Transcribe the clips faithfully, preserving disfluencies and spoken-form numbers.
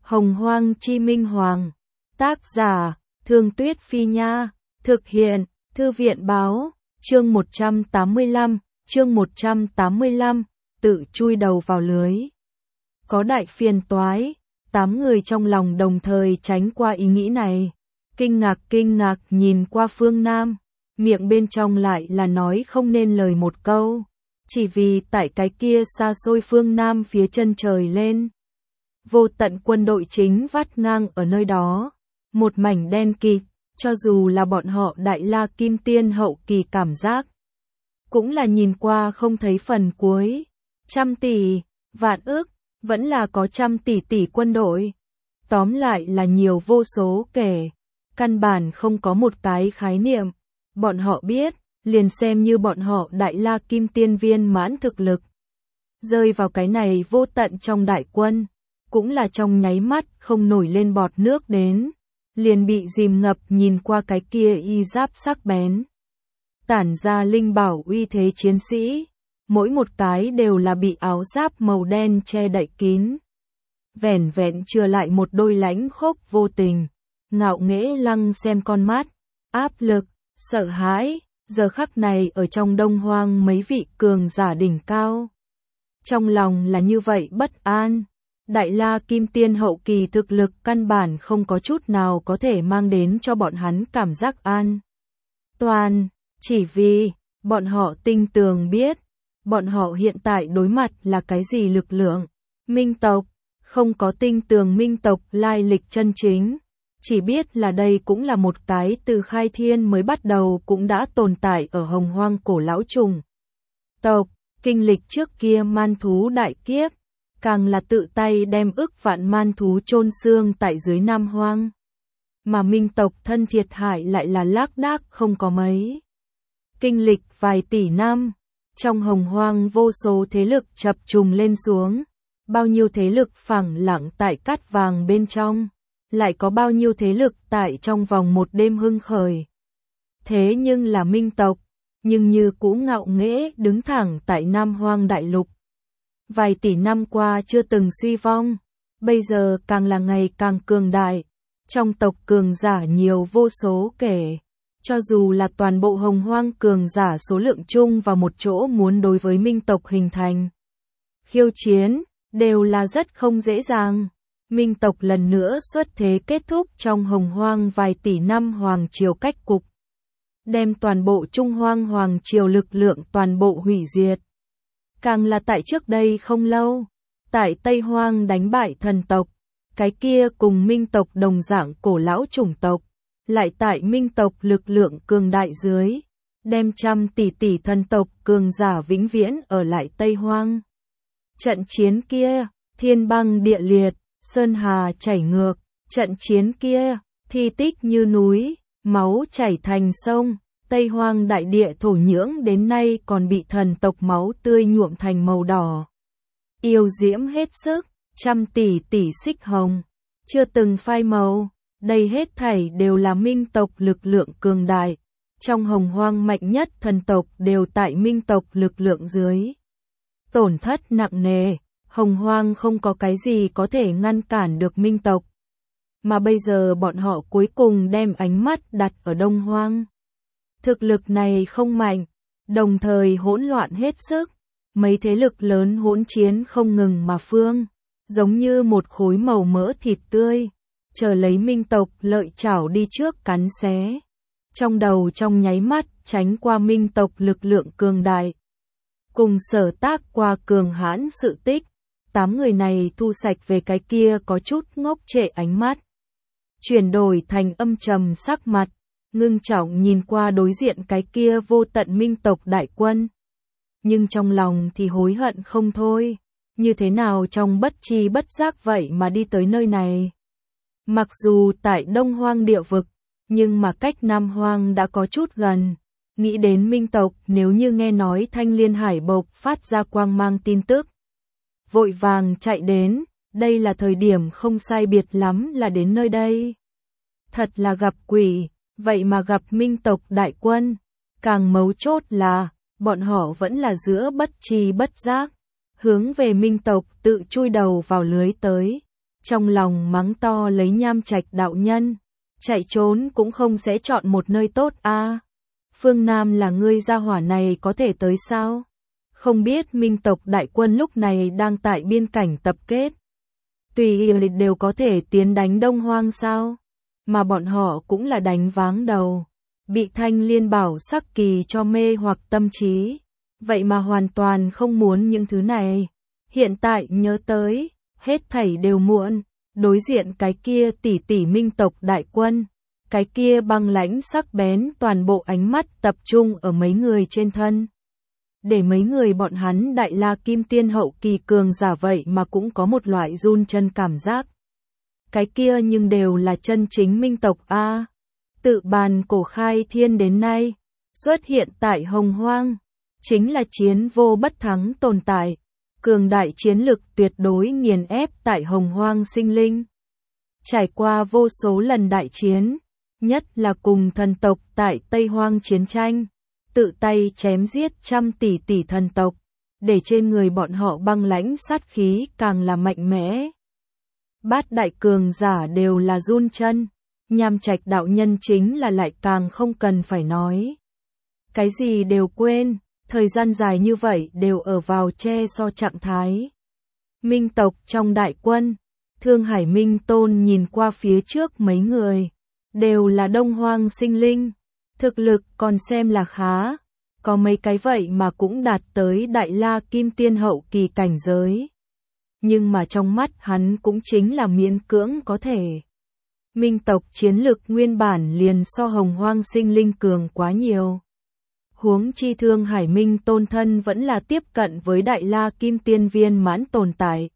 Hồng Hoang Chi Minh Hoàng. Tác giả, Thương Tuyết Phi Nha. Thực hiện, Thư viện Báo. Chương một trăm tám mươi lăm, chương một trăm tám mươi lăm, tự chui đầu vào lưới. Có đại phiền toái, tám người trong lòng đồng thời tránh qua ý nghĩ này. Kinh ngạc kinh ngạc nhìn qua phương Nam, miệng bên trong lại là nói không nên lời một câu. Chỉ vì tại cái kia xa xôi phương Nam phía chân trời lên. Vô tận quân đội chính vắt ngang ở nơi đó. Một mảnh đen kịt, cho dù là bọn họ Đại La Kim Tiên hậu kỳ cảm giác. Cũng là nhìn qua không thấy phần cuối. Trăm tỷ, vạn ức, vẫn là có trăm tỷ tỷ quân đội. Tóm lại là nhiều vô số kể. Căn bản không có một cái khái niệm. Bọn họ biết, liền xem như bọn họ Đại La Kim Tiên viên mãn thực lực. Rơi vào cái này vô tận trong đại quân. Cũng là trong nháy mắt không nổi lên bọt nước đến. Liền bị dìm ngập nhìn qua cái kia y giáp sắc bén. Tản ra linh bảo uy thế chiến sĩ. Mỗi một cái đều là bị áo giáp màu đen che đậy kín. Vẻn vẹn chừa lại một đôi lãnh khốc vô tình. Ngạo nghễ lăng xem con mắt. Áp lực, sợ hãi. Giờ khắc này ở trong Đông Hoang mấy vị cường giả đỉnh cao. Trong lòng là như vậy bất an. Đại La Kim Tiên hậu kỳ thực lực căn bản không có chút nào có thể mang đến cho bọn hắn cảm giác an toàn, chỉ vì bọn họ tinh tường biết, bọn họ hiện tại đối mặt là cái gì lực lượng. Minh tộc, không có tinh tường minh tộc lai lịch chân chính, chỉ biết là đây cũng là một cái từ khai thiên mới bắt đầu cũng đã tồn tại ở Hồng Hoang cổ lão trùng tộc, kinh lịch trước kia man thú đại kiếp. Càng là tự tay đem ức vạn man thú chôn xương tại dưới Nam Hoang. Mà minh tộc thân thiệt hại lại là lác đác không có mấy. Kinh lịch vài tỷ năm, trong Hồng Hoang vô số thế lực chập trùng lên xuống. Bao nhiêu thế lực phẳng lặng tại cát vàng bên trong, lại có bao nhiêu thế lực tại trong vòng một đêm hưng khởi. Thế nhưng là minh tộc, nhưng như cũ ngạo nghễ đứng thẳng tại Nam Hoang đại lục. Vài tỷ năm qua chưa từng suy vong, bây giờ càng là ngày càng cường đại. Trong tộc cường giả nhiều vô số kể, cho dù là toàn bộ Hồng Hoang cường giả số lượng chung vào một chỗ muốn đối với minh tộc hình thành khiêu chiến, đều là rất không dễ dàng. Minh tộc lần nữa xuất thế kết thúc trong Hồng Hoang vài tỷ năm hoàng triều cách cục, đem toàn bộ Trung Hoang hoàng triều lực lượng toàn bộ hủy diệt. Càng là tại trước đây không lâu, tại Tây Hoang đánh bại thần tộc, cái kia cùng minh tộc đồng dạng cổ lão chủng tộc, lại tại minh tộc lực lượng cường đại dưới, đem trăm tỷ tỷ thần tộc cường giả vĩnh viễn ở lại Tây Hoang. Trận chiến kia, thiên băng địa liệt, sơn hà chảy ngược, trận chiến kia, thi tích như núi, máu chảy thành sông. Tây Hoang đại địa thổ nhưỡng đến nay còn bị thần tộc máu tươi nhuộm thành màu đỏ. Yêu diễm hết sức, trăm tỷ tỷ xích hồng, chưa từng phai màu, đây hết thảy đều là minh tộc lực lượng cường đại. Trong Hồng Hoang mạnh nhất thần tộc đều tại minh tộc lực lượng dưới. Tổn thất nặng nề, Hồng Hoang không có cái gì có thể ngăn cản được minh tộc. Mà bây giờ bọn họ cuối cùng đem ánh mắt đặt ở Đông Hoang. Thực lực này không mạnh, đồng thời hỗn loạn hết sức, mấy thế lực lớn hỗn chiến không ngừng mà phương, giống như một khối màu mỡ thịt tươi, chờ lấy minh tộc lợi chảo đi trước cắn xé. Trong đầu trong nháy mắt tránh qua minh tộc lực lượng cường đại. Cùng sở tác qua cường hãn sự tích, tám người này thu sạch về cái kia có chút ngốc trệ ánh mắt. Chuyển đổi thành âm trầm sắc mặt. Ngưng trọng nhìn qua đối diện cái kia vô tận minh tộc đại quân. Nhưng trong lòng thì hối hận không thôi. Như thế nào trong bất tri bất giác vậy mà đi tới nơi này. Mặc dù tại Đông Hoang địa vực, nhưng mà cách Nam Hoang đã có chút gần. Nghĩ đến minh tộc nếu như nghe nói Thanh Liên Hải bộc phát ra quang mang tin tức. Vội vàng chạy đến, đây là thời điểm không sai biệt lắm là đến nơi đây. Thật là gặp quỷ. Vậy mà gặp minh tộc đại quân, càng mấu chốt là, bọn họ vẫn là giữa bất tri bất giác, hướng về minh tộc tự chui đầu vào lưới tới. trong lòng mắng to lấy Nham Trạch đạo nhân. Chạy trốn cũng không sẽ chọn một nơi tốt a. À. Phương Nam là ngươi gia hỏa này có thể tới sao? Không biết Minh tộc đại quân lúc này đang tại biên cảnh tập kết. Tùy ý đều có thể tiến đánh Đông Hoang sao? Mà bọn họ cũng là đánh váng đầu. Bị Thanh Liên Bảo sắc kỳ cho mê hoặc tâm trí. Vậy mà hoàn toàn không muốn những thứ này. Hiện tại nhớ tới, hết thảy đều muộn. Đối diện cái kia tỷ tỷ Minh tộc đại quân. Cái kia băng lãnh sắc bén toàn bộ ánh mắt tập trung ở mấy người trên thân. Để mấy người bọn hắn đại la kim tiên hậu kỳ cường giả vậy mà cũng có một loại run chân cảm giác. Cái kia nhưng đều là chân chính Minh tộc a. Tự bàn cổ khai thiên đến nay, xuất hiện tại Hồng Hoang, chính là chiến vô bất thắng tồn tại, cường đại chiến lực tuyệt đối nghiền ép tại Hồng Hoang sinh linh. Trải qua vô số lần đại chiến, nhất là cùng thần tộc tại Tây Hoang chiến tranh, tự tay chém giết trăm tỷ tỷ thần tộc, để trên người bọn họ băng lãnh sát khí càng là mạnh mẽ. Bát đại cường giả đều là run chân, Nham Trạch đạo nhân chính là lại càng không cần phải nói. Cái gì đều quên, thời gian dài như vậy đều ở vào che so trạng thái. Minh tộc trong đại quân, Thương Hải Minh Tôn nhìn qua phía trước mấy người, đều là Đông Hoang sinh linh, thực lực còn xem là khá, có mấy cái vậy mà cũng đạt tới đại la kim tiên hậu kỳ cảnh giới. Nhưng mà trong mắt hắn cũng chính là miễn cưỡng có thể. Minh tộc chiến lực nguyên bản liền so Hồng Hoang sinh linh cường quá nhiều. Huống chi Thương Hải Minh Tôn thân vẫn là tiếp cận với đại la kim tiên viên mãn tồn tại.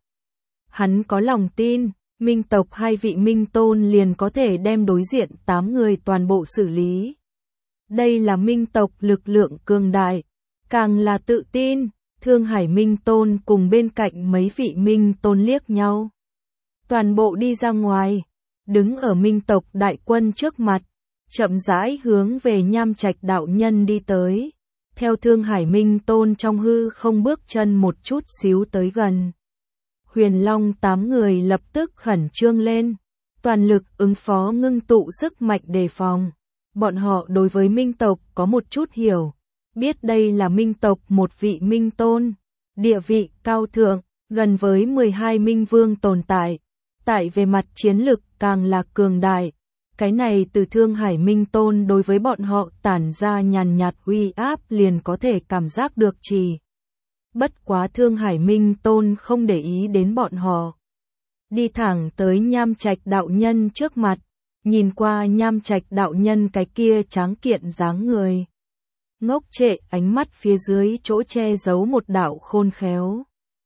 Hắn có lòng tin, Minh tộc hai vị Minh Tôn liền có thể đem đối diện tám người toàn bộ xử lý. Đây là Minh tộc lực lượng cường đại, càng là tự tin. Thương Hải Minh Tôn cùng bên cạnh mấy vị Minh Tôn liếc nhau. Toàn bộ đi ra ngoài, đứng ở Minh tộc đại quân trước mặt, chậm rãi hướng về Nham Trạch đạo nhân đi tới. Theo Thương Hải Minh Tôn trong hư không bước chân một chút xíu tới gần. Huyền Long tám người lập tức khẩn trương lên, toàn lực ứng phó ngưng tụ sức mạnh đề phòng. Bọn họ đối với Minh tộc có một chút hiểu. Biết đây là Minh tộc một vị Minh Tôn, địa vị cao thượng, gần với mười hai Minh Vương tồn tại, tại về mặt chiến lực càng là cường đại. Cái này từ Thương Hải Minh Tôn đối với bọn họ tản ra nhàn nhạt uy áp liền có thể cảm giác được trì. Bất quá Thương Hải Minh Tôn không để ý đến bọn họ. Đi thẳng tới Nham Trạch đạo nhân trước mặt, nhìn qua Nham Trạch đạo nhân cái kia tráng kiện dáng người. Ngốc trệ ánh mắt phía dưới chỗ che giấu một đạo khôn khéo.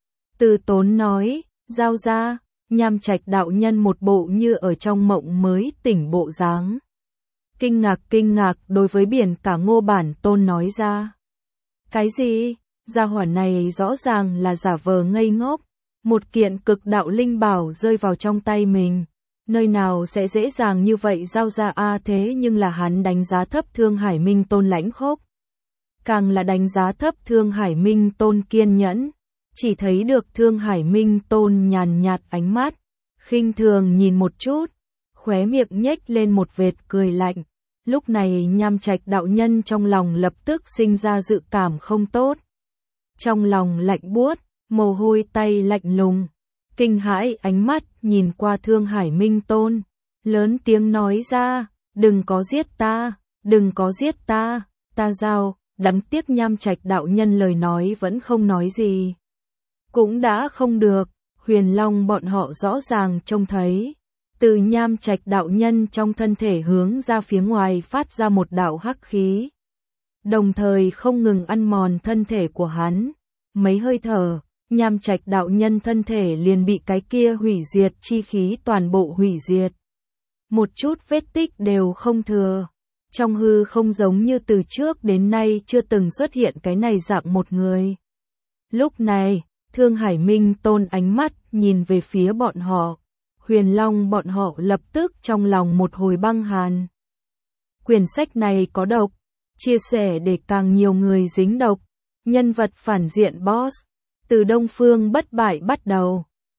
Từ Tốn nói, giao ra, Nham Trạch đạo nhân một bộ như ở trong mộng mới tỉnh bộ dáng. Kinh ngạc kinh ngạc đối với biển cả Ngô Bản Tôn nói ra. Cái gì? Gia hỏa này rõ ràng là giả vờ ngây ngốc. Một kiện cực đạo linh bảo rơi vào trong tay mình. Nơi nào sẽ dễ dàng như vậy giao ra a à, thế nhưng là hắn đánh giá thấp Thương Hải Minh Tôn lãnh khốc. Càng là đánh giá thấp Thương Hải Minh Tôn kiên nhẫn, chỉ thấy được Thương Hải Minh Tôn nhàn nhạt ánh mắt, khinh thường nhìn một chút, khóe miệng nhếch lên một vệt cười lạnh. Lúc này Nham Trạch đạo nhân trong lòng lập tức sinh ra dự cảm không tốt. Trong lòng lạnh buốt, mồ hôi tay lạnh lùng, kinh hãi ánh mắt nhìn qua Thương Hải Minh Tôn, lớn tiếng nói ra, đừng có giết ta, đừng có giết ta, ta giao. Đáng tiếc Nham Trạch đạo nhân lời nói vẫn không nói gì. Cũng đã không được, Huyền Long bọn họ rõ ràng trông thấy. Từ Nham Trạch đạo nhân trong thân thể hướng ra phía ngoài phát ra một đạo hắc khí. Đồng thời không ngừng ăn mòn thân thể của hắn. Mấy hơi thở, Nham Trạch đạo nhân thân thể liền bị cái kia hủy diệt chi khí toàn bộ hủy diệt. Một chút vết tích đều không thừa. Trong hư không giống như từ trước đến nay chưa từng xuất hiện cái này dạng một người. Lúc này, Thương Hải Minh Tôn ánh mắt nhìn về phía bọn họ. Huyền Long bọn họ lập tức trong lòng một hồi băng hàn. Quyển sách này có độc, chia sẻ để càng nhiều người dính độc. Nhân vật phản diện boss, từ Đông Phương bất bại bắt đầu.